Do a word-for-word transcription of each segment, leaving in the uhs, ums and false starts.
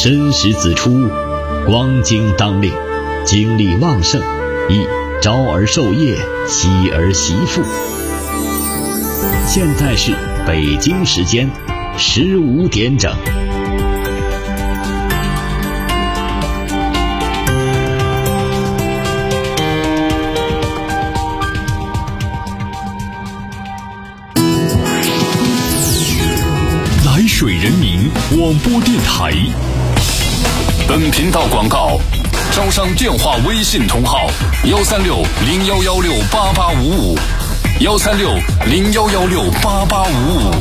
申时子出，光经当令，精力旺盛，宜朝而授业，夕而习赋。现在是北京时间十五点整。 来水人民广播电台。本频道广告：招商电话微信同号：幺三六零幺幺六八八五五，幺三六零幺幺六八八五五。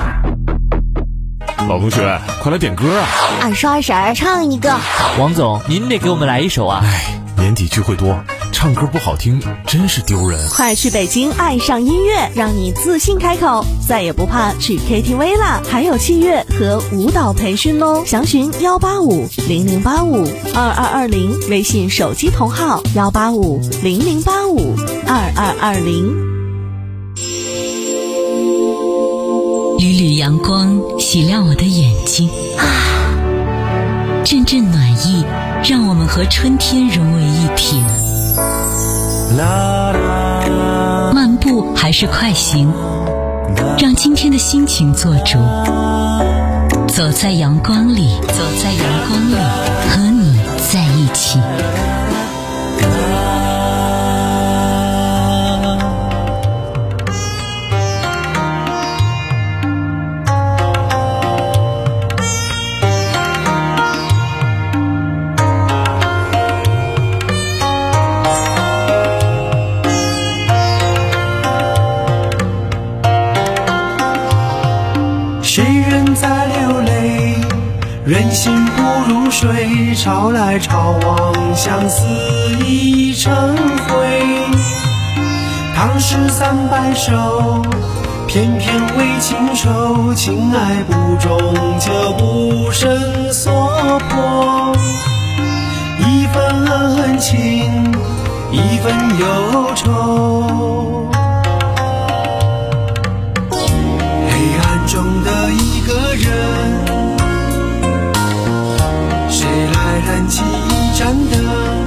老同学，快来点歌啊！ 二叔二婶儿唱一个。 王总，您得给我们来一首啊！ 哎，年底聚会多，唱歌不好听真是丢人。 快去北京爱上音乐，让你自信开口，再也不怕去 K T V 啦！还有器乐和舞蹈培训哦，详询幺八五零零八五二二二零，微信手机同号幺八五零零八五二二二零。 缕缕阳光洗亮我的眼睛啊，阵阵暖意让我们和春天融为一体。漫步还是快行，让今天的心情做主。走在阳光里，走在阳光里，和你在一起。 人心不如水，潮来潮往，相思已成灰。唐诗三百首，偏偏为情愁，情爱不终，就不胜所迫。一份恩情，一份忧愁，黑暗中的一个人，燃起一盏灯，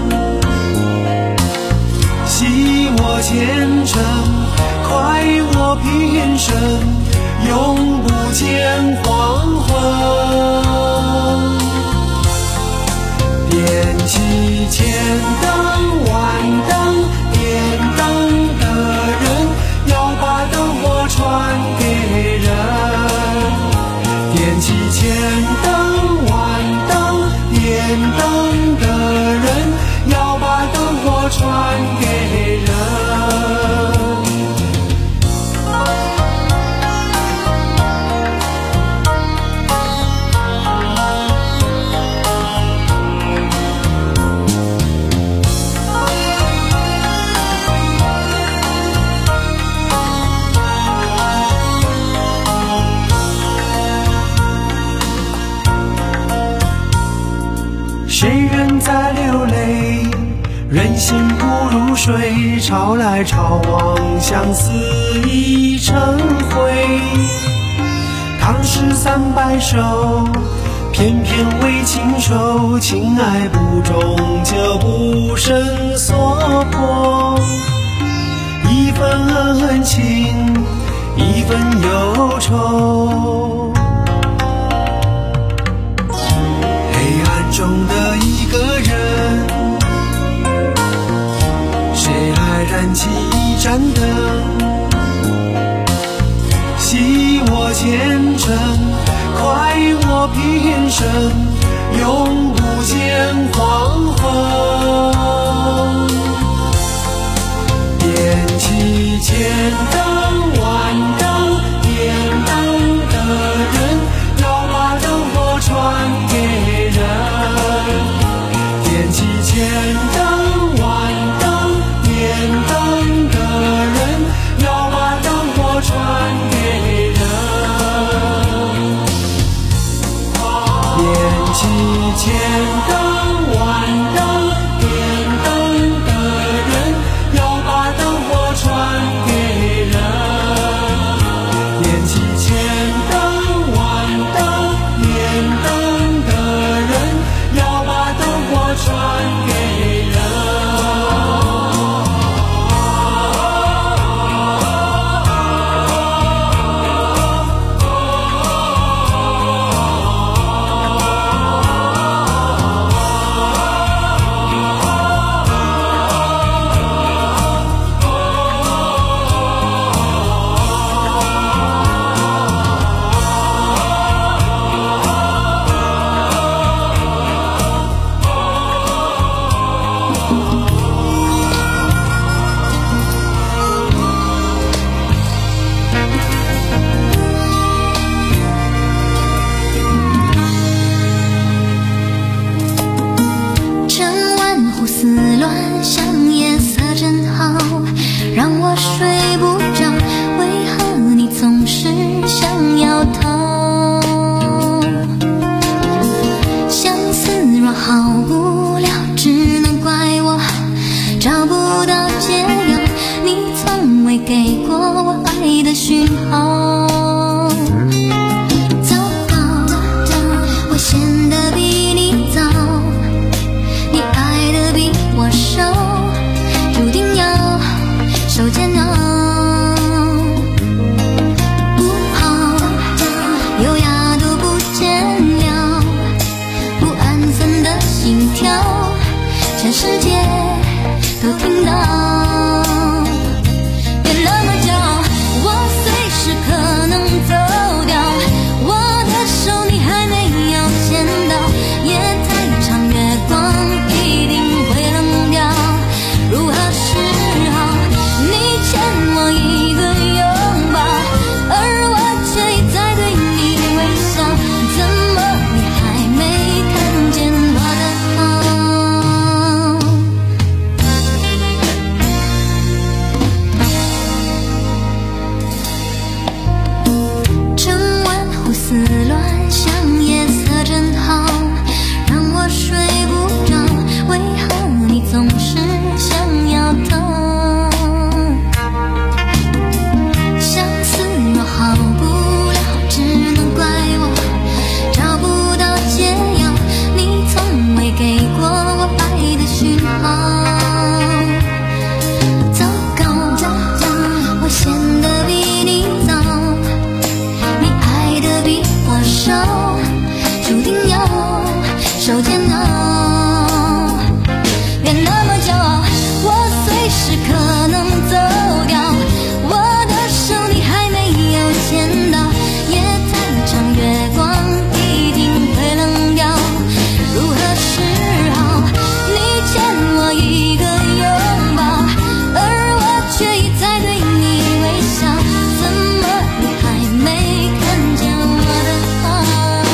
惜我前程，快我平生，永不见黄昏。点起千灯万灯，点灯的人要把灯火传给人。点起千灯万灯，点灯的人要把灯火传给人。谁人在流泪？人心不如水，潮来潮往，相思已成灰。唐诗三百首，偏偏为情愁，情爱不终，就不胜所迫。一份恩情，一份忧愁，黑暗中的一个人，谁来燃起一盏灯，惜我前程，快我平生，永不见黄昏。点起千灯万灯，点灯的好无聊，只能怪我找不到解药，你从未给过我爱的讯号。糟糕，我陷得比你早，你爱的比我少，注定要受煎熬。不好，优雅都不见了，不安分的心跳，全世界都听到。别那么骄傲，我随时可能走掉，我的手你还没有牵到，夜太长，月光一定会冷掉。如何是好？你欠我一个拥抱，而我却一再对你微笑，怎么你还没看见我的好？整晚胡思乱想，夜色真好，让我睡不着，为何你总是想要逃？相思若好不了，只能怪我找不到解药，你从未给过我爱的讯号。糟糕，我陷得比你早，你爱的比我少，注定要受煎熬。别那么骄傲，我随时可能走掉，我的手你还没有牵到，夜太长，月光一定会冷掉。如何是好？你欠我一个拥抱，而我却一再对你微笑，怎么你还没看见我的好？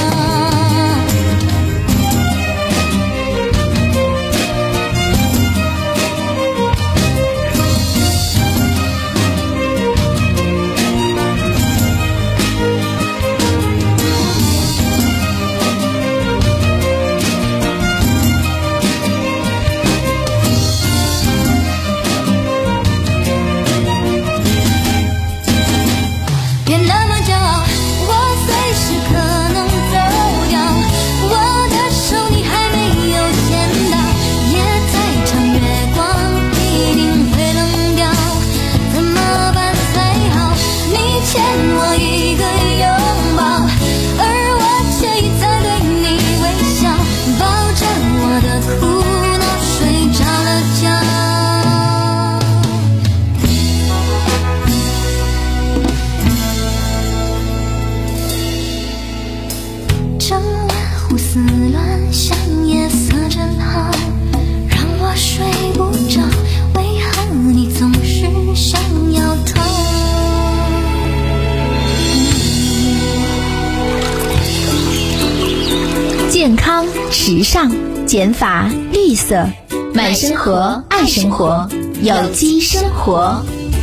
别那么骄傲，我随时可能走掉，我的手你还没有牵到，夜太长，月光一定会冷掉，怎么办才好？你欠我一个拥抱，而我却一再对你微笑，抱着我的苦恼睡着了觉。整晚胡思乱想，夜色真好，让我睡不着，为何你总是想要逃？ 健康、时尚、减法、绿色，慢生活，爱生活，有机生活。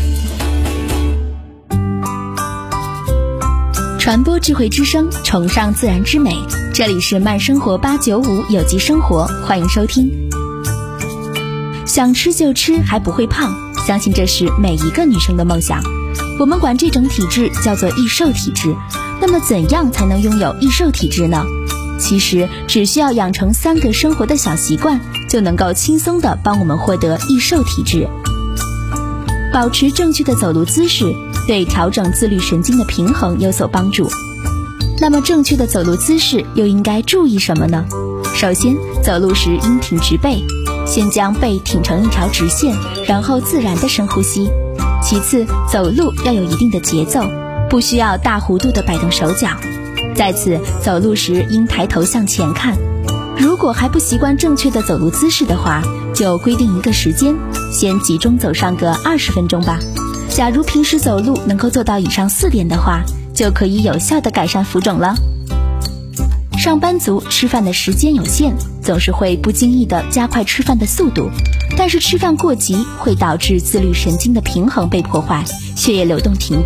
传播智慧之声，崇尚自然之美。这里是慢生活八九五有机生活，欢迎收听。想吃就吃，还不会胖，相信这是每一个女生的梦想。我们管这种体质叫做易瘦体质。那么怎样才能拥有易瘦体质呢？其实只需要养成三个生活的小习惯，就能够轻松地帮我们获得易瘦体质。保持正确的走路姿势，对调整自律神经的平衡有所帮助。那么正确的走路姿势又应该注意什么呢？首先，走路时应挺直背，先将背挺成一条直线，然后自然的深呼吸。其次，走路要有一定的节奏，不需要大幅度的摆动手脚。再次，走路时应抬头向前看。如果还不习惯正确的走路姿势的话，就规定一个时间，先集中走上个二十分钟吧。假如平时走路能够做到以上四点的话，就可以有效地改善浮肿了。上班族吃饭的时间有限，总是会不经意地加快吃饭的速度，但是吃饭过急会导致自律神经的平衡被破坏，血液流动停滞，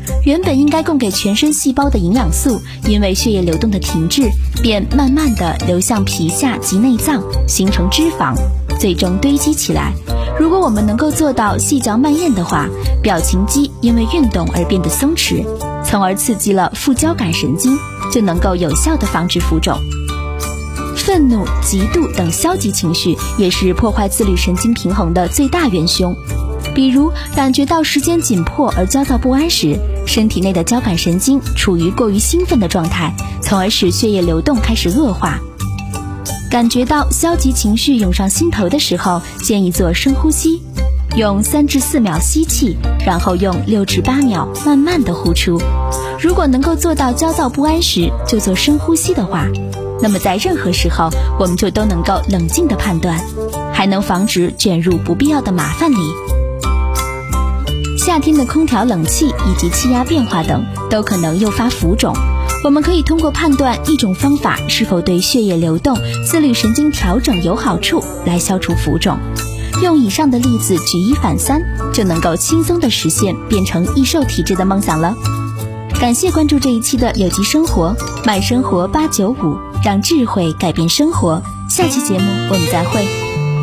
原本应该供给全身细胞的营养素，因为血液流动的停滞，便慢慢地流向皮下及内脏，形成脂肪，最终堆积起来。如果我们能够做到细嚼慢咽的话，表情肌因为运动而变得松弛，从而刺激了副交感神经，就能够有效地防止浮肿。愤怒、嫉妒等消极情绪也是破坏自律神经平衡的最大元凶。比如感觉到时间紧迫而焦躁不安时，身体内的交感神经处于过于兴奋的状态，从而使血液流动开始恶化。感觉到消极情绪涌上心头的时候，建议做深呼吸，用三至四秒吸气，然后用六至八秒慢慢地呼出。如果能够做到焦躁不安时就做深呼吸的话，那么在任何时候我们就都能够冷静地判断，还能防止卷入不必要的麻烦里。夏天的空调冷气以及气压变化等都可能诱发浮肿，我们可以通过判断一种方法是否对血液流动、自律神经调整有好处来消除浮肿。用以上的例子举一反三，就能够轻松地实现变成易瘦体质的梦想了。感谢关注这一期的有机生活，慢生活八九五，让智慧改变生活。下期节目我们再会。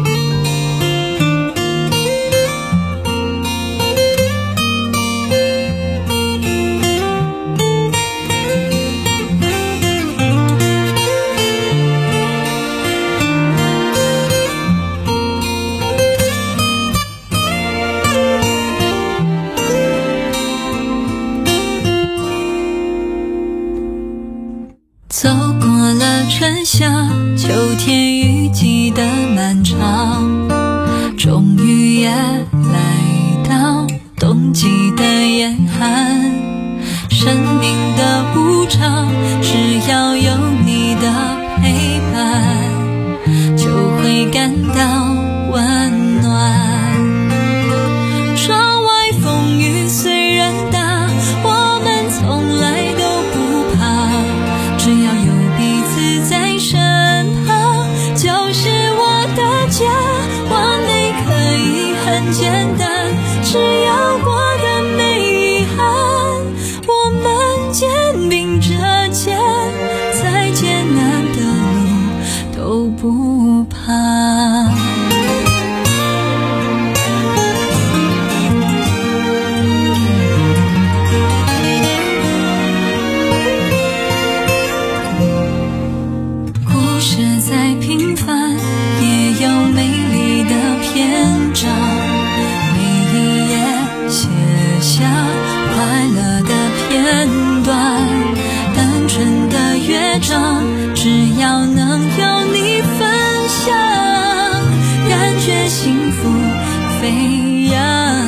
走过了春夏秋天雨季的漫长，终于也来到冬季的严寒。生命的无常，只要有你的陪伴，就会感到温暖。窗外风雨虽然大，我们从来都不怕，只要有彼此在身旁，就是我的家。完美可以很简单，只要过得没遗憾，我们肩并着肩，再艰难的路都不怕。只要能有你分享，感觉幸福飞扬。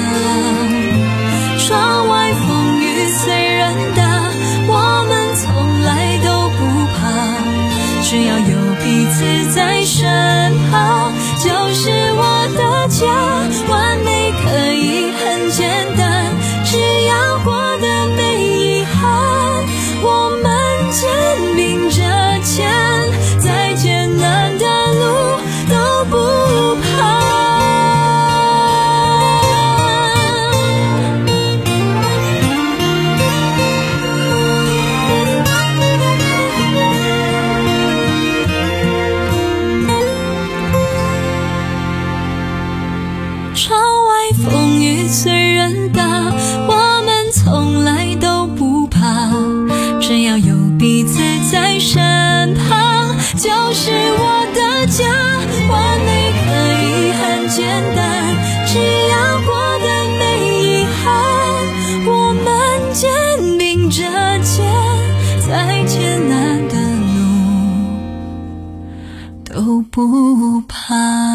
窗外风雨虽然大，我们从来都不怕，只要有彼此在身旁，就是我的家。完美可以很简单，只要过得没遗憾，我们肩并着肩，再艰难的路都不怕。窗外风雨虽然大，我们从来都不怕，只要有彼此在身旁，就是我的家。完美可以很简单，只要过得没遗憾，我们肩并着肩，再艰难的路都不怕。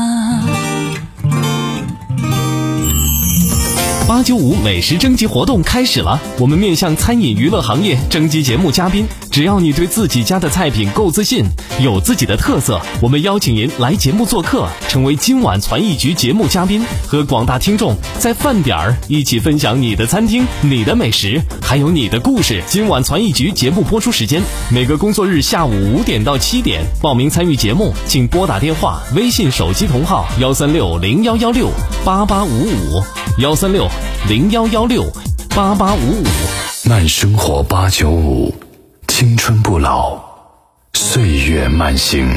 八九五美食征集活动开始了，我们面向餐饮娱乐行业征集节目嘉宾，只要你对自己家的菜品够自信，有自己的特色，我们邀请您来节目做客，成为今晚传艺局节目嘉宾，和广大听众在饭点儿一起分享你的餐厅、你的美食，还有你的故事。今晚传艺局节目播出时间每个工作日下午五点到七点，报名参与节目请拨打电话、微信手机同号幺三六零幺幺六八八五五幺三六零幺幺六八八五五。 慢生活八九五，青春不老，岁月慢行。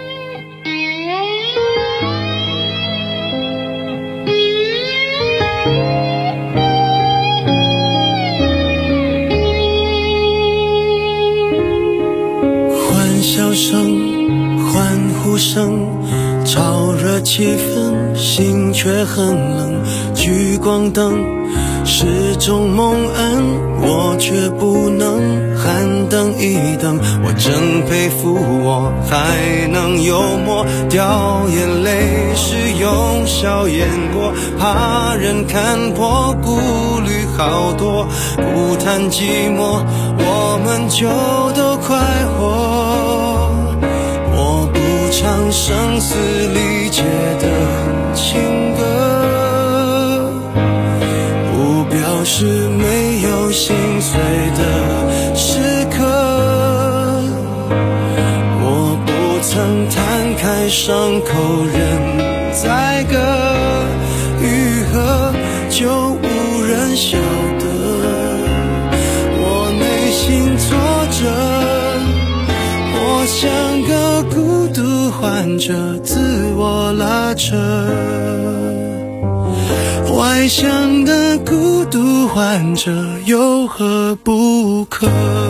欢笑声，欢呼声，炒热气氛，心却很冷。聚光灯是种蒙恩，我却不能喊等一等。我真佩服我还能幽默，掉眼泪是用笑掩过，怕人看破，顾虑好多，不谈寂寞，我们就都快活。我不唱声嘶力竭的情歌，不表示没有心碎的时刻，我不曾摊开伤口任宰割，愈合就无人晓得我内心挫折，我像个孤独患者，自我拉扯，外向的孤独患者有何不可？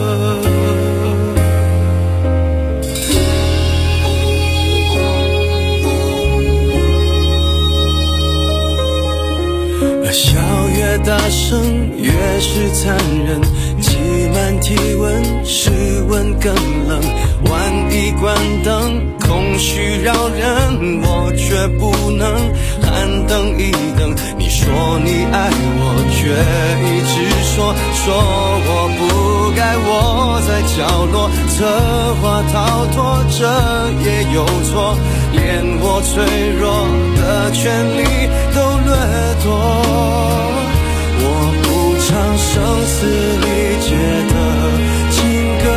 笑越大声越是残忍，挤满体温，室温更冷，万一关灯，空虚扰人，我却不能喊等一等。你说你爱我，却一直说说我不该窝在角落，策划逃脱，这也有错，连我脆弱的权利都掠夺。我不唱声嘶力竭的情歌，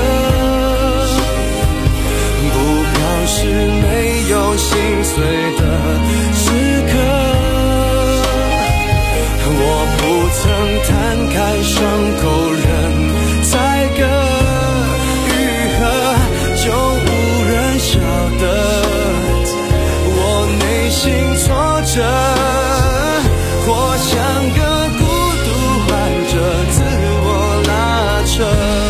不表示没有心碎的时刻，我不曾摊开伤口任宰割，愈合就无人晓得我内心挫折，我像个孤独患者，自我拉扯，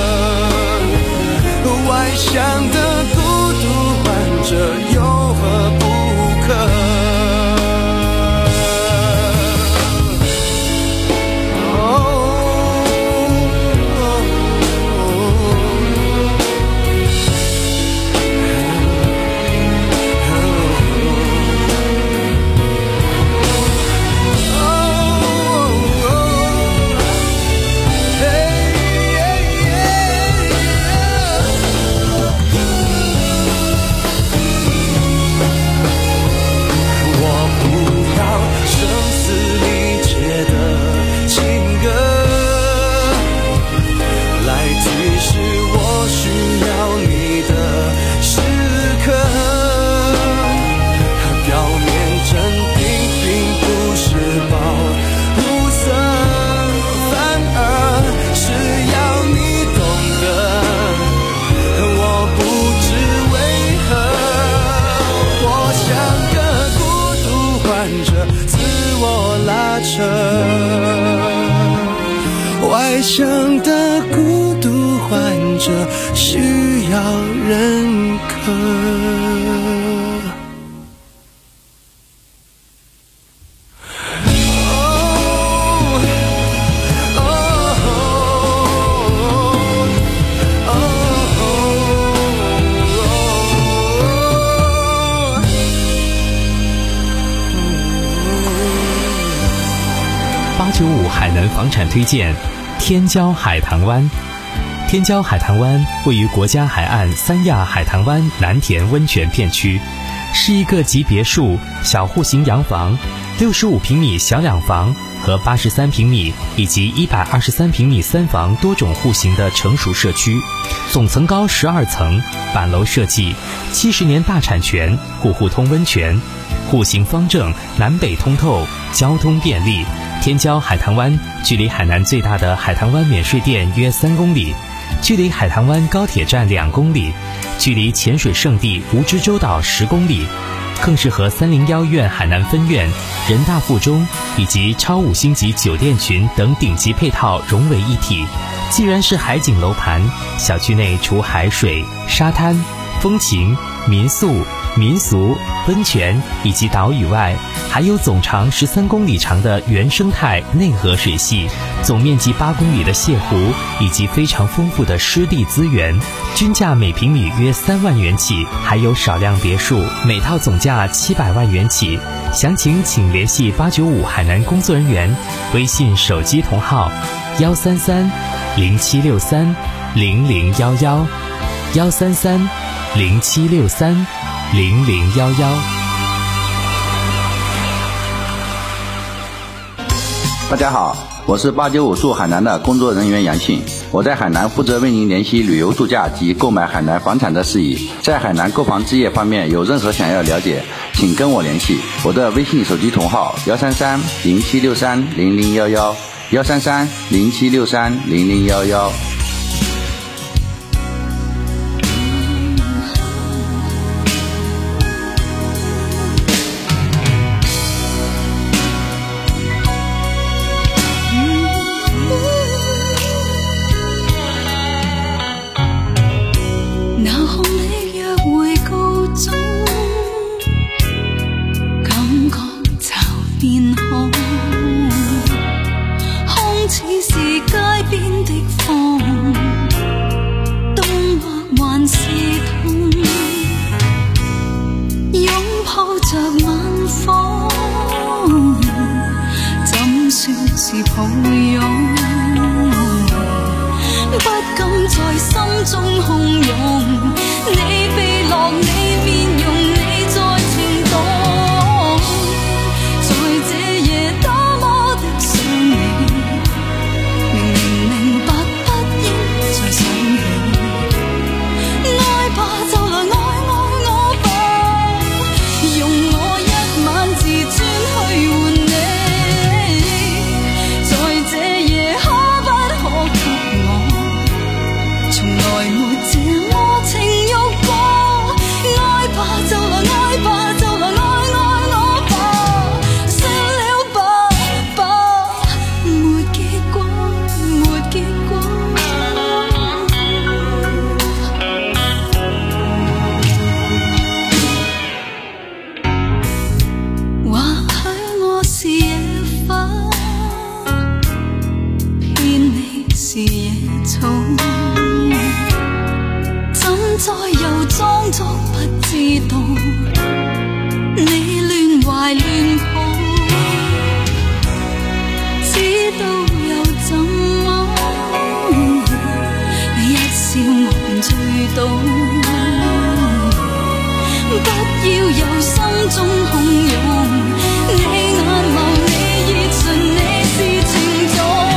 外向的孤独患者有何不可？外向的孤独患者需要认可。 八九五海南房产推荐天骄海棠湾。天骄海棠湾位于国家海岸三亚海棠湾南田温泉片区，是一个集别墅、小户型洋房、六十五平米小两房和八十三平米以及一百二十三平米三房多种户型的成熟社区，总层高十二层，板楼设计，七十年大产权，户户通温泉，户型方正，南北通透，交通便利， 天骄海棠湾距离海南最大的海棠湾免税店约三公里，距离海棠湾高铁站两公里，距离潜水圣地蜈支洲岛十公里，更是和三零一院海南分院、人大附中以及超五星级酒店群等顶级配套融为一体。既然是海景楼盘，小区内除海水、沙滩、风情、民宿、民俗、温泉以及岛屿外，还有总长十三公里长的原生态内河水系，总面积八公里的泻湖，以及非常丰富的湿地资源，均价每平米约三万元起，还有少量别墅，每套总价七百万元起。详情请联系八九五海南工作人员，微信手机同号幺三三零七六三零零幺幺幺三三零七六三零零幺幺。 大家好，我是八九五驻海南的工作人员杨信，我在海南负责为您联系旅游度假及购买海南房产的事宜。在海南购房置业方面有任何想要了解，请跟我联系，我的微信手机同号幺三三零七六三零零幺幺幺三三零七六三零零幺幺。 是抱擁，不敢在心中洶湧。你被落，你面容，你在情動，在這夜多麼的想你，明明明白不應再想起。愛吧，就來愛愛我吧，用我一晚自尊去換你。是野草，怎再又裝作不知道？你亂懷亂抱，知道又怎麼？你一笑我便醉倒，不要由心中洶湧。你眼眸，你熱唇，你是情種。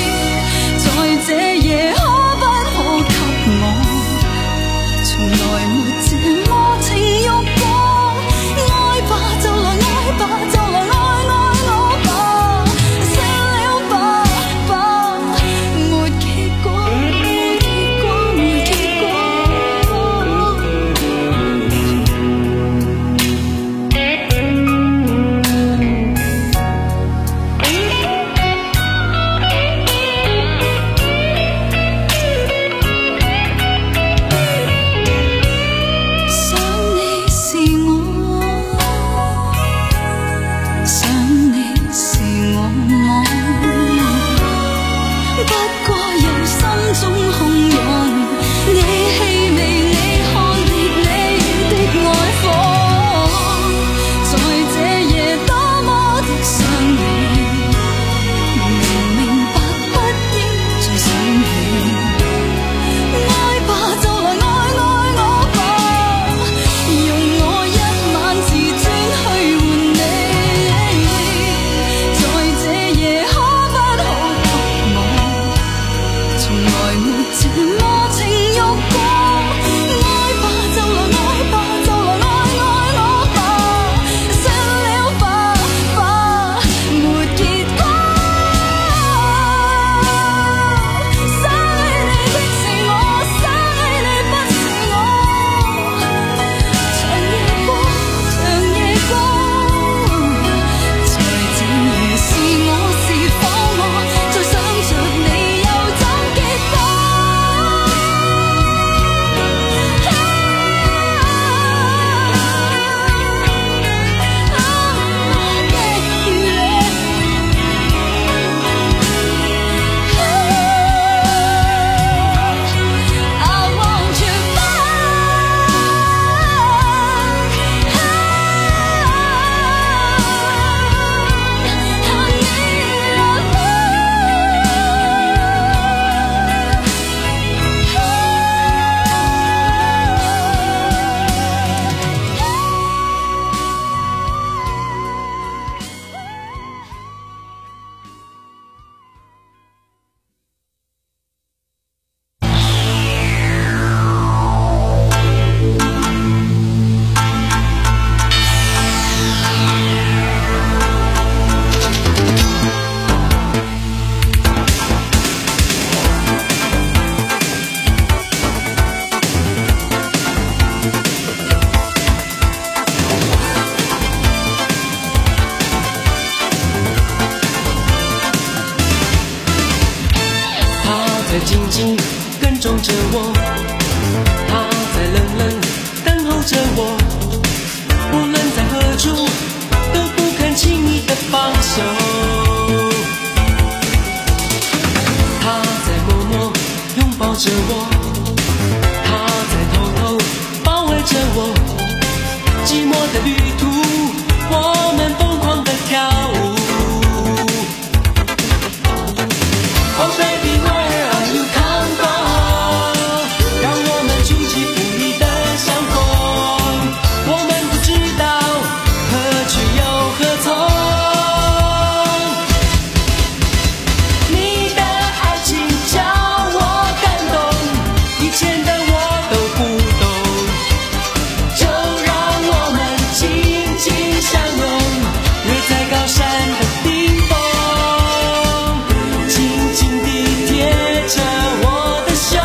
在這夜可不可給我從來紧紧跟踪着我，他在冷冷等候着我，无论在何处都不肯轻易的放手。他在默默拥抱着我，他在偷偷包围着我，寂寞的旅途我们疯狂的跳舞。Oh baby where are you come from， 让我们出其不意的相逢，我们不知道何去又何从。你的爱情叫我感动，以前的我都不懂，就让我们紧紧相拥，约在高山的顶峰，紧紧地贴着我的胸，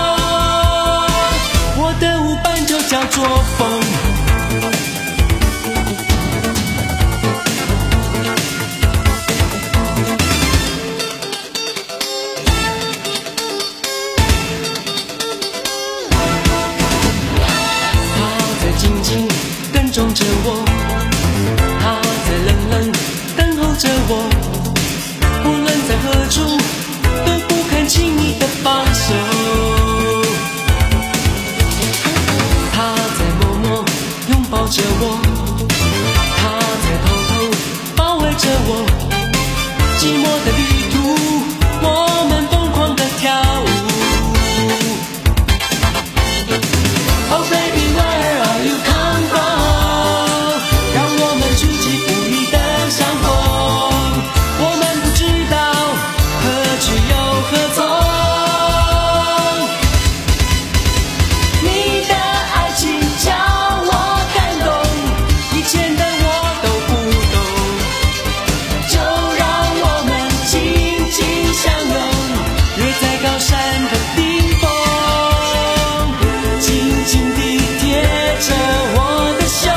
我的舞伴就叫做风。他在紧紧跟踪着我，他在冷冷等候着我，无论在何处都不肯轻易的放手。他在默默拥抱着我，他在偷偷包围着我，寂寞的旅途我们疯狂的跳舞。Oh baby where are you come from， 让我们出其不意的相逢，我们不知道何去又何从。你的爱情叫我感动，以前的我都不懂，就让我们紧紧相拥，约在高山的顶峰，紧紧地贴着我的胸，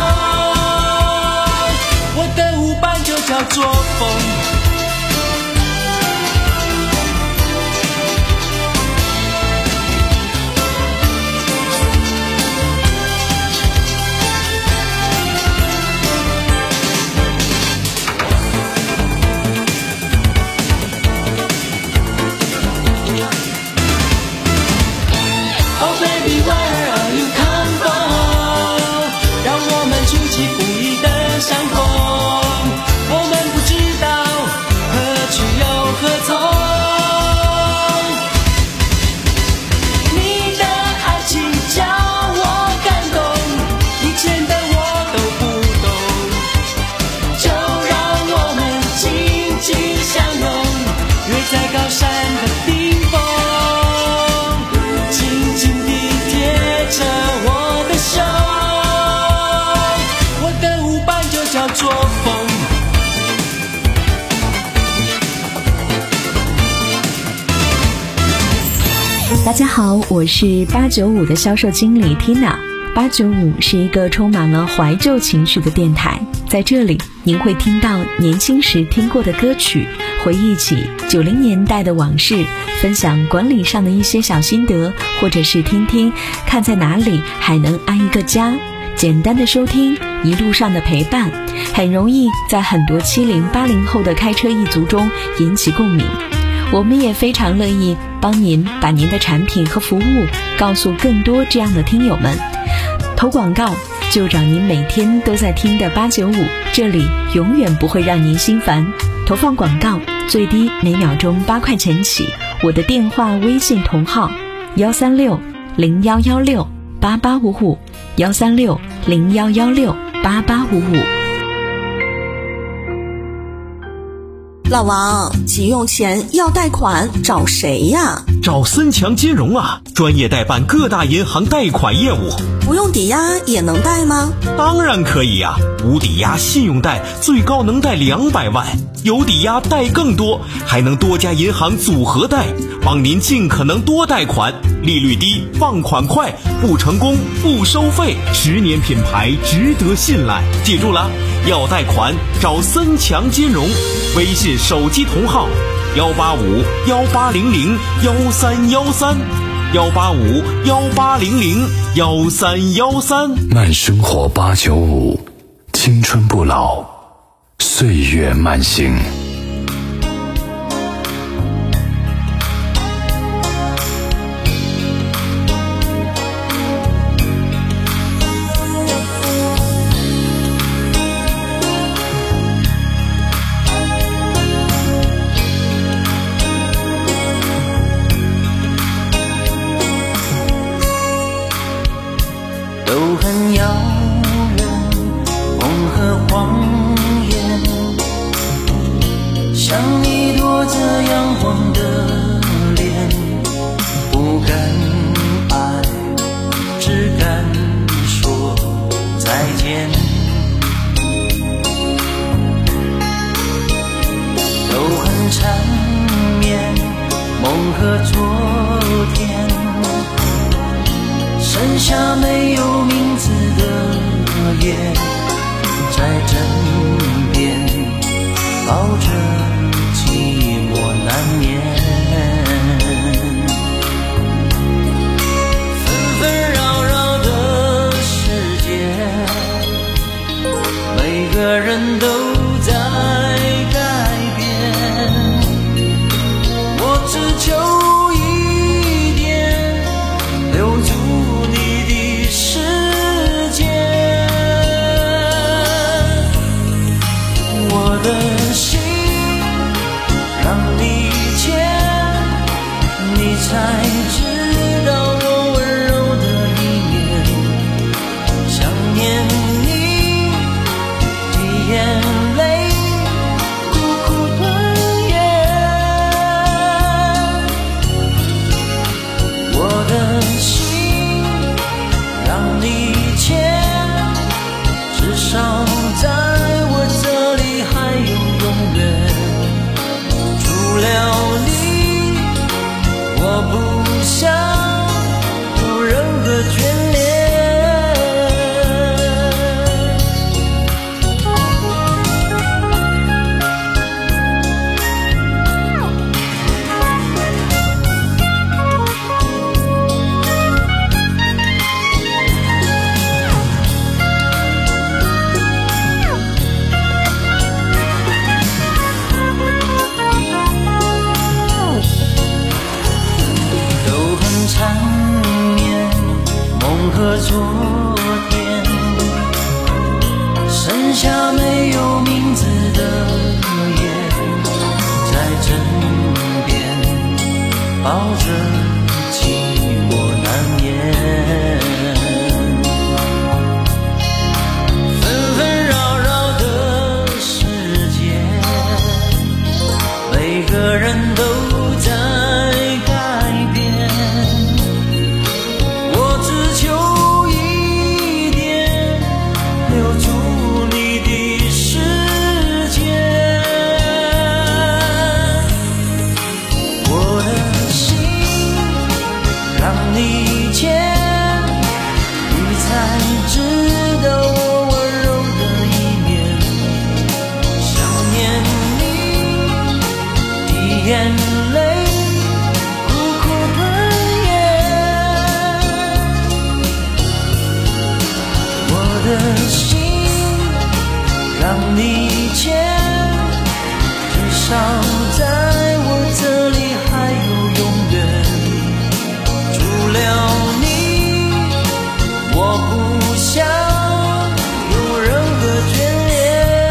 我的舞伴就叫做风。Oh baby where are you come from， 让我们出其不意的相逢，我们不知道何去又何从。你的爱情叫我感动，以前的我都不懂，就让我们紧紧相拥，约在高山的顶峰，紧紧地贴着我的胸，我的舞伴就叫做风。 大家好，我是八九五的销售经理 Tina。八九五是一个充满了怀旧情绪的电台，在这里您会听到年轻时听过的歌曲，回忆起九零年代的往事，分享管理上的一些小心得，或者是听听看在哪里还能安一个家。简单的收听，一路上的陪伴，很容易在很多七零八零后的开车一族中引起共鸣。我们也非常乐意帮您把您的产品和服务告诉更多这样的听友们。投广告就找您每天都在听的八九五，这里永远不会让您心烦。投放广告最低每秒钟八块钱起，我的电话微信同号幺三六零幺幺六八八五五，幺三六零幺幺六八八五五。 老王，急用钱要贷款找谁呀？ 找森强金融啊，专业代办各大银行贷款业务。 不用抵押也能贷吗？ 当然可以呀、啊，无抵押信用贷最高能贷两百万，有抵押贷更多，还能多家银行组合贷，帮您尽可能多贷款，利率低，放款快，不成功不收费，十年品牌值得信赖。记住了，要贷款找森强金融，微信手机同号幺八五幺八零零幺三幺三，幺八五幺八零零幺三幺三。 慢生活八九五，青春不老，岁月慢行。 都很遥远，梦和谎言，像你躲着阳光的脸，不敢爱，只敢说再见。都很缠绵，梦和昨天，剩下没有名字的夜，在枕边抱着寂寞难眠。纷纷扰扰的世界，每个人都在改变，我只求一点，留住我的心让你牵，你才知道我温柔的一面。想念你的眼泪，苦苦吞咽。我的心让你牵，至少在除了你，我不想有任何眷恋。缠绵，梦和昨天，剩下没有名字的夜，在枕边抱着寂寞难眠。纷纷扰扰的世界，每个人都在眼泪苦苦吞咽，我的心让你牵，至少在我这里还有永远。除了你，我不想有任何眷恋。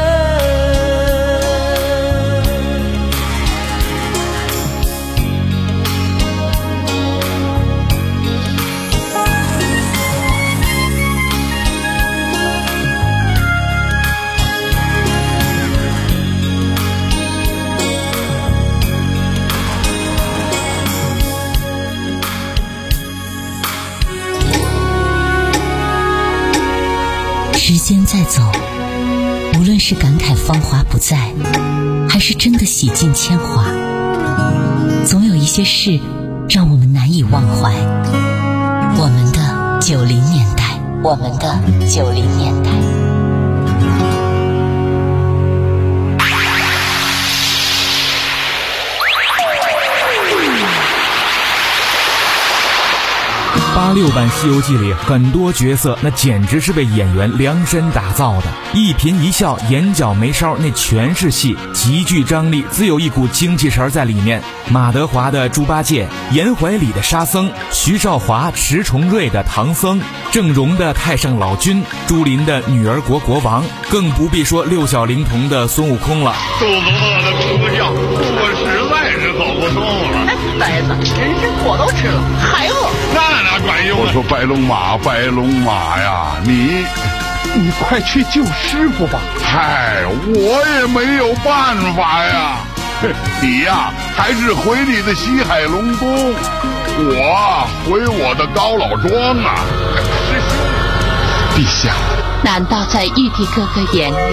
时间在走，无论是感慨芳华不再，还是真的洗尽铅华，总有一些事让我们难以忘怀。我们的九零年代，我们的九零年代。 八六版《西游记》里很多角色那简直是为演员量身打造的，一颦一笑、眼角眉梢那全是戏，极具张力，自有一股精气神在里面。马德华的猪八戒，严怀礼的沙僧，徐少华、迟重瑞的唐僧，郑融的太上老君，朱琳的女儿国国王，更不必说六小龄童的孙悟空了。 肚子饿的哭个叫，我实在是走不动了。 哎，呆子，人参果都吃了，还饿？ 那哪管用？我说白龙马，白龙马呀，你你快去救师傅吧。嗨，我也没有办法呀。你呀，还是回你的西海龙宫，我回我的高老庄啊。师兄，陛下， 难道在玉帝哥哥眼里，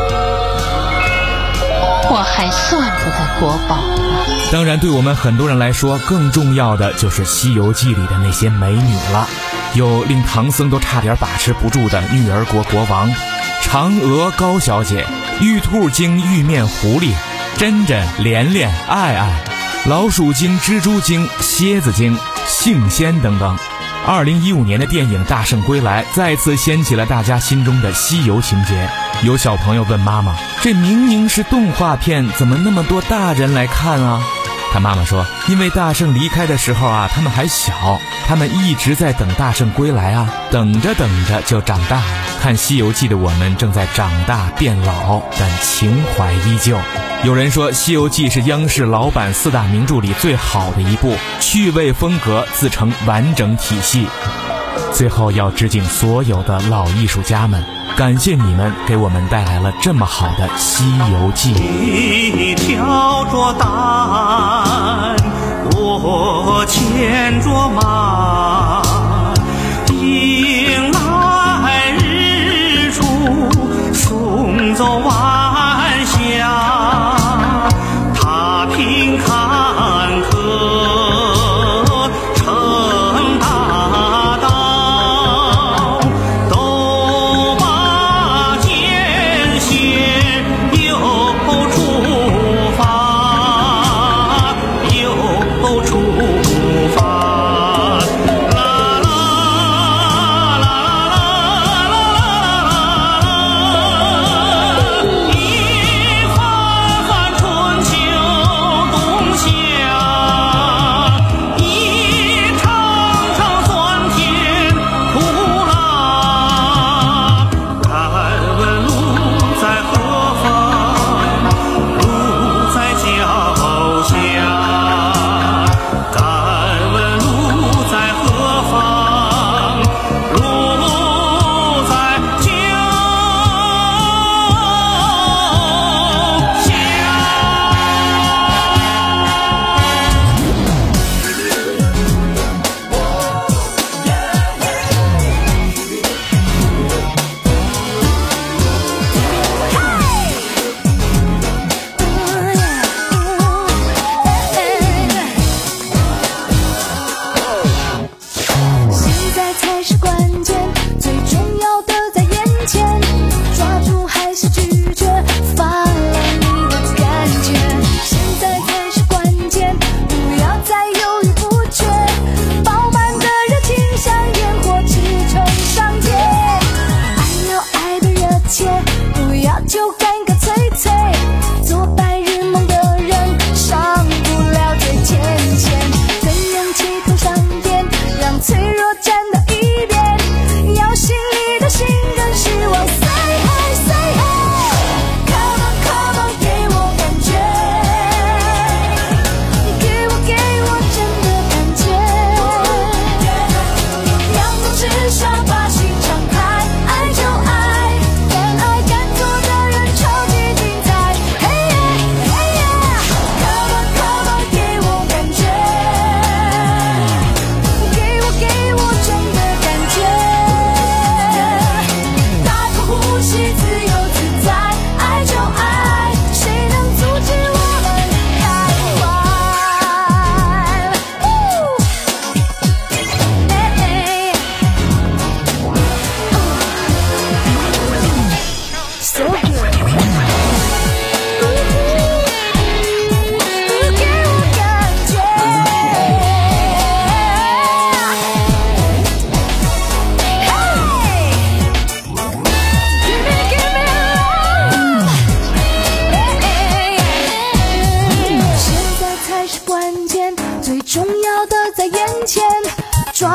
我还算不得国宝吗？ 当然，对我们很多人来说，更重要的就是《西游记》里的那些美女了。有令唐僧都差点把持不住的女儿国国王，嫦娥高小姐，玉兔精玉面狐狸，珍珍、莲莲、爱爱，老鼠精、蜘蛛精、蝎子精、杏仙等等。二零一五年的电影《大圣归来》再次掀起了大家心中的西游情节。有小朋友问妈妈：“这明明是动画片，怎么那么多大人来看啊？”他妈妈说：“因为大圣离开的时候啊，他们还小，他们一直在等大圣归来啊，等着等着就长大了。看《西游记》的我们正在长大变老，但情怀依旧。”有人说《西游记》是央视老版四大名著里最好的一部，趣味风格自成完整体系。最后要致敬所有的老艺术家们，感谢你们给我们带来了这么好的《西游记》。 你挑着担，我牵着马，迎来日出，送走晚霞，踏平坎坷，成大道，都把艰险又出发，又出发。啦啦啦啦啦啦啦啦啦。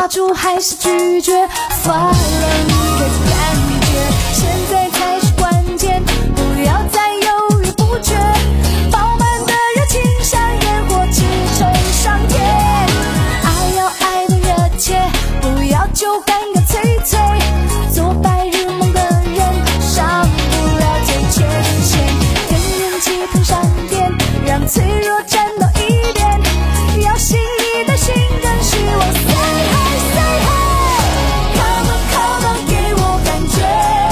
抓住还是拒绝？发了你的感觉，现在才是关键，不要再犹豫不决，饱满的热情像烟火直冲上天，爱要爱的热切，不要就干干脆脆，做白日梦的人上不了最前线，跟人气腾上点，让脆弱站到一点，要信你的心跟希望 say hi say hi come on come on 给我感觉，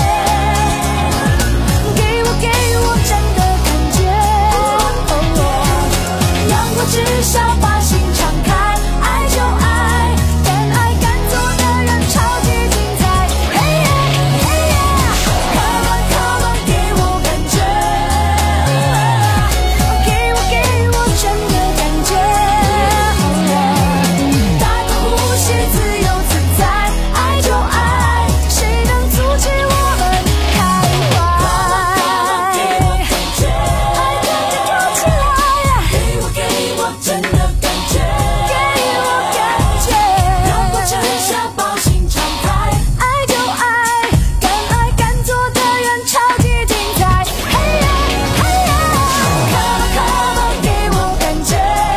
给我给我真的感觉，阳光之下把心敞开，爱就爱，敢爱敢做的人超级精彩，嘿耶嘿耶 come on come on 给我感觉，给我给我真的感觉，大口呼吸自由自在，爱就爱，谁能阻止我们开怀，爱跟着跳起来，给我给我真的感觉，给我感觉，阳光之下把心敞开，爱就爱，敢爱敢做的人超级精彩，嘿耶嘿耶 come on come on 给我感觉，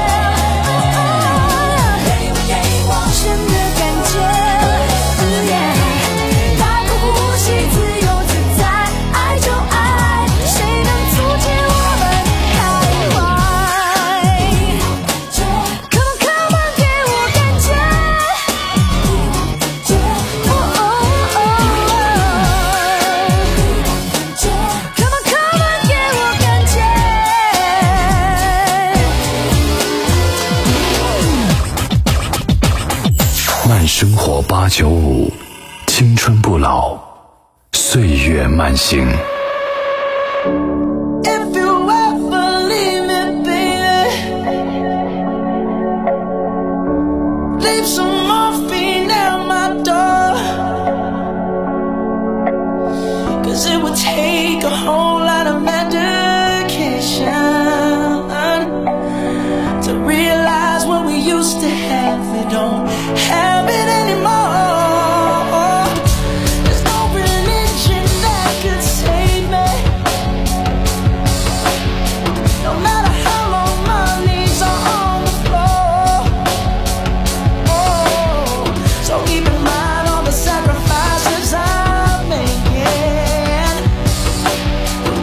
给我给我真的感觉，大口呼吸自由自在，爱就爱，谁能阻止我们开怀， come on come on 给我感觉，哦哦哦 come on come on 给我感觉。 慢生活八九五，青春不老，岁月慢行。 If you ever leave me, baby, leave some morphine at my door, 'cause it would take a whole lot of medication to realize what we used to have, we don't have it anymore. There's no religion that could save me, no matter how long my knees are on the floor. Oh, so keep in mind all the sacrifices I'm making.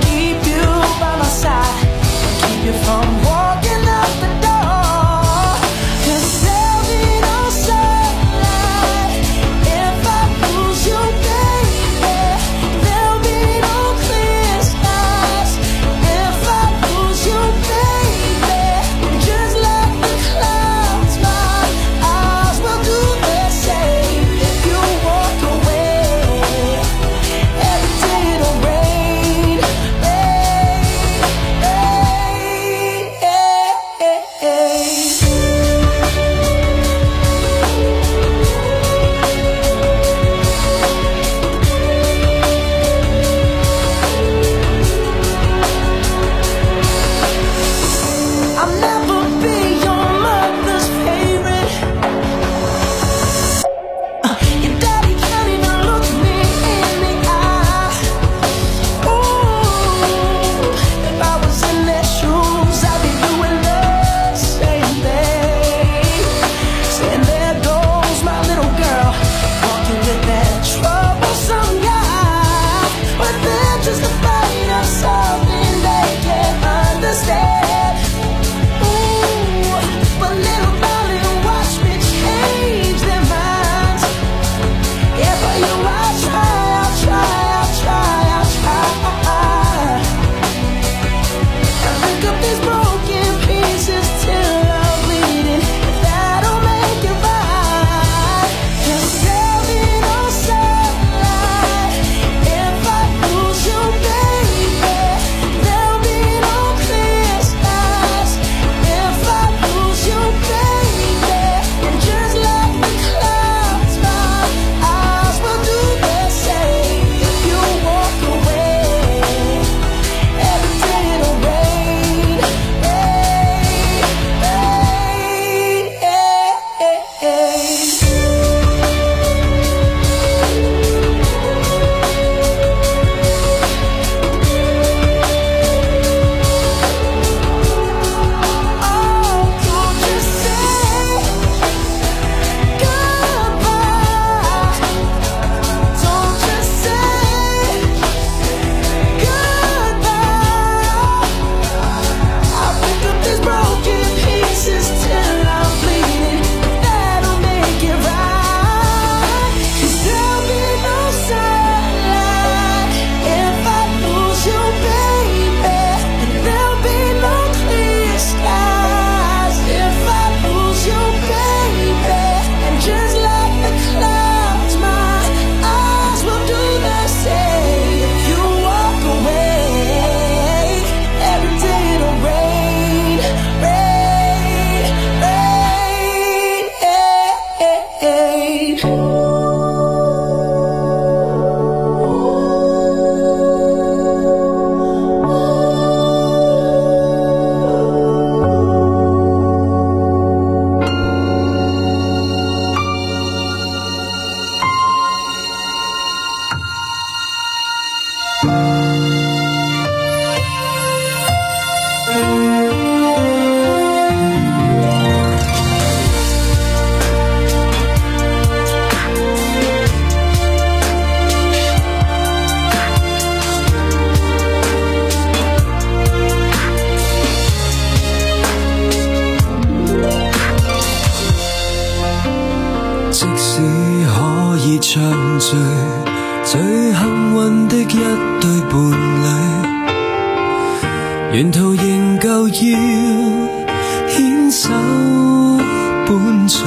運的一對伴侶，沿途仍舊要牽手伴隨。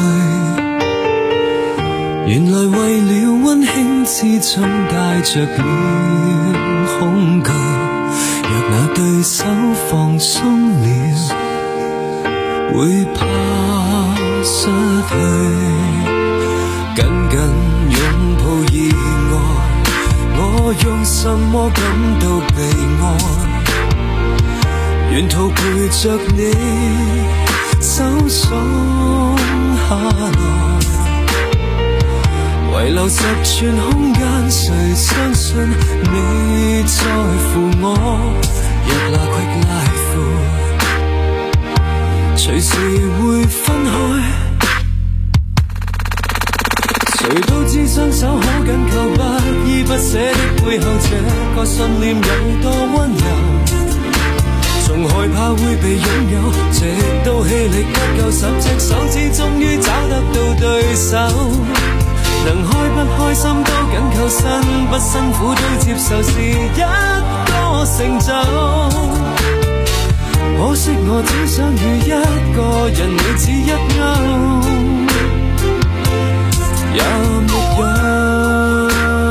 原來為了溫馨之中帶着了恐懼，若那對手放鬆了，會怕失去。緊緊擁抱以外，我用什麼感到被愛？沿途陪着你走鬆下來，遺留十寸空間，誰相信你在乎我？若那 quick life 隨時會分開，誰都知雙手可緊扣，不依不捨的背後，這個信念有多溫柔。從害怕會被擁有，直到氣力不夠，十隻手指終於找得到對手。能開不開心都緊扣，辛不辛苦都接受，是一個成就。可惜我只想與一個人，你只一勾也沒有。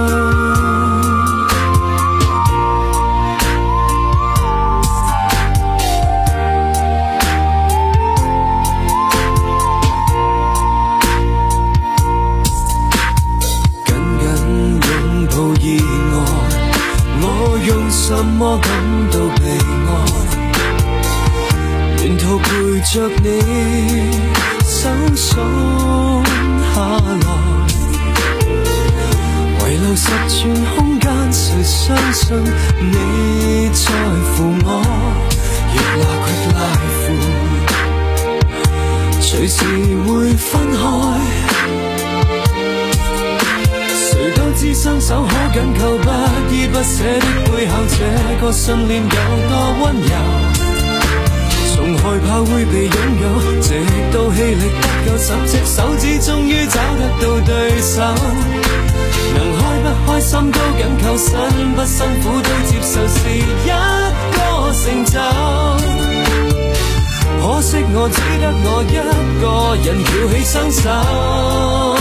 什麼感到被愛？沿途陪着你手鬆下來，遺留十寸空間，誰相信你在乎我？若那 quick life 隨時會分開，誰都知雙手可緊扣，不依不捨的背後，這個信念有多溫柔。從害怕會被擁有，直到氣力不夠，十隻手指終於找得到對手。能開不開心都緊扣，辛不辛苦都接受，是一個成就。可惜我只得我一個人翹起雙手，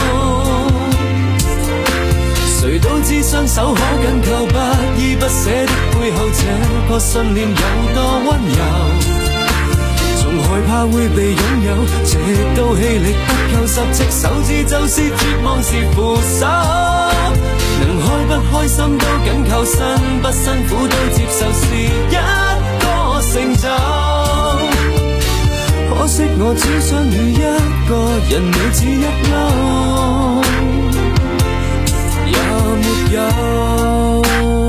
誰都知雙手可緊扣，不依不捨的背後，這個信念有多溫柔。從害怕會被擁有，直到氣力不夠，十隻手指就是絕望是扶手。能開不開心都緊扣，辛不辛苦都接受，是一個成就。可惜我只想與一個人，你只一勾也沒有。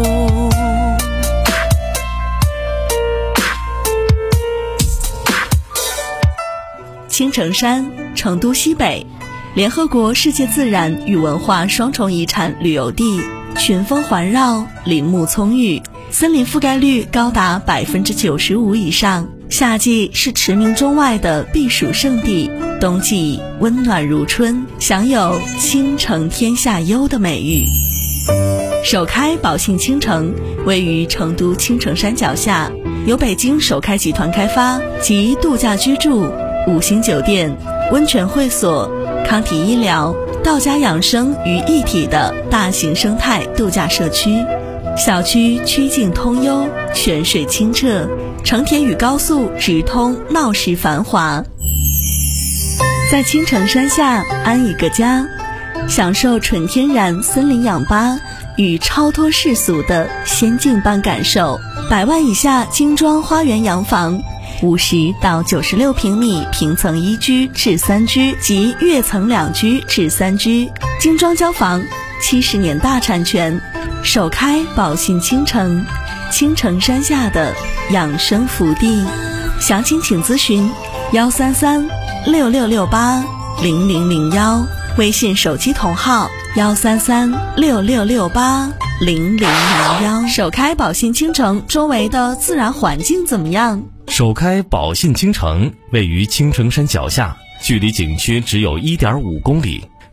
青城山，成都西北，联合国世界自然与文化双重遗产旅游地，群峰环绕，林木葱郁，森林覆盖率高达百分之九十五以上。夏季是驰名中外的避暑胜地，冬季温暖如春，享有青城天下优的美誉。首开宝信青城位于成都青城山脚下，由北京首开集团开发，集度假居住、五星酒店、温泉会所、康体医疗、道家养生于一体的大型生态度假社区。小区曲径通幽，泉水清澈，成田与高速直通，闹市繁华。在青城山下安一个家，享受纯天然森林氧吧与超脱世俗的仙境般感受。百万以下精装花园洋房，五十到九十六平米平层一居至三居及跃层两居至三居，精装交房，七十年大产权。首开宝信青城，青城山下的养生福地。详情请咨询幺三三六六六八零零零幺，微信手机同号幺三三六六六八零零零幺。首开宝信青城周围的自然环境怎么样？ 首开宝信青城位于青城山脚下，距离景区只有 一点五公里，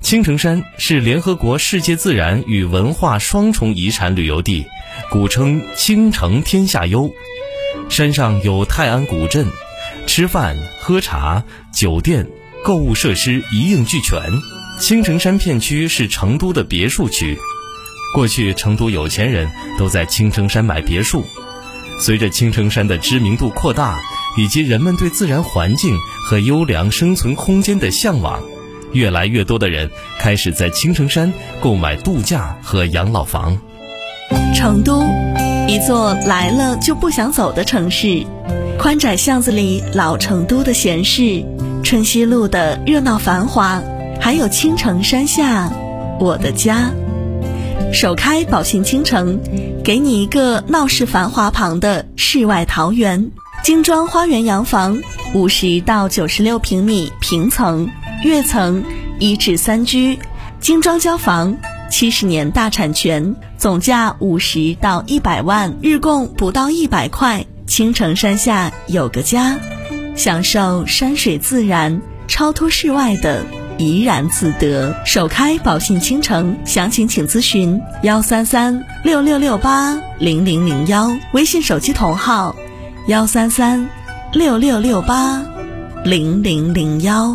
青城山是联合国世界自然与文化双重遗产旅游地，古称青城天下幽。山上有泰安古镇，吃饭、喝茶、酒店、购物设施一应俱全。青城山片区是成都的别墅区，过去成都有钱人都在青城山买别墅。随着青城山的知名度扩大，以及人们对自然环境和优良生存空间的向往，越来越多的人开始在青城山购买度假和养老房。 成都，一座来了就不想走的城市。宽窄巷子里老成都的闲适，春熙路的热闹繁华，还有青城山下我的家。首开宝信青城，给你一个闹市繁华旁的世外桃源。精装花园洋房，五十到九十六平米平层，跃层一至三居，精装交房，七十年大产权，总价五十到一百万，日供不到一百块。青城山下有个家，享受山水自然，超脱世外的怡然自得。首开宝信青城，详情请咨询幺三三六六六八零零零幺，微信手机同号幺三三六六六八零零零幺。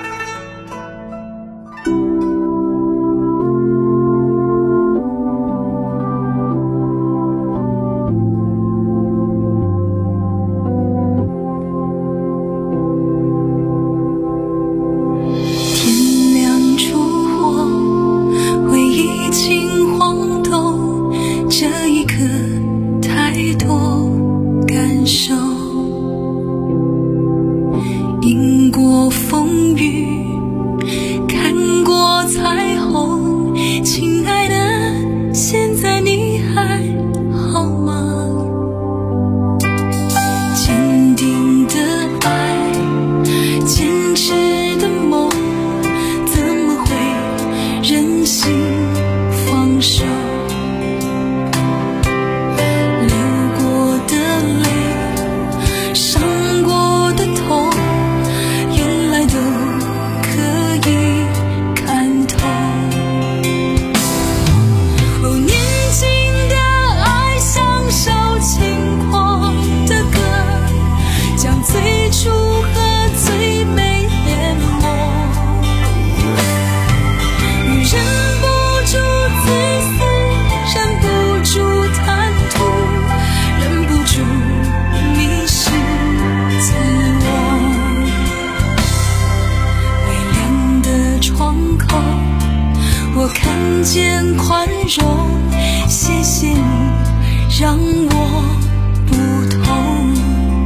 间宽容，谢谢你让我不同，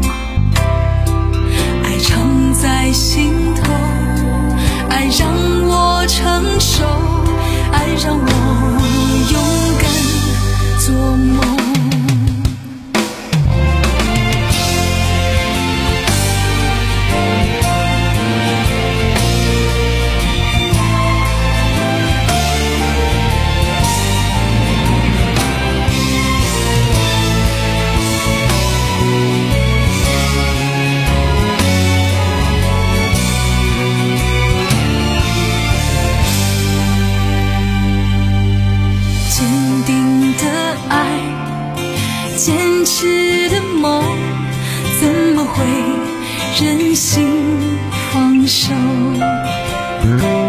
爱常在心头，爱让我承受，爱让我勇敢做梦。坚持的梦，怎么会任性放手？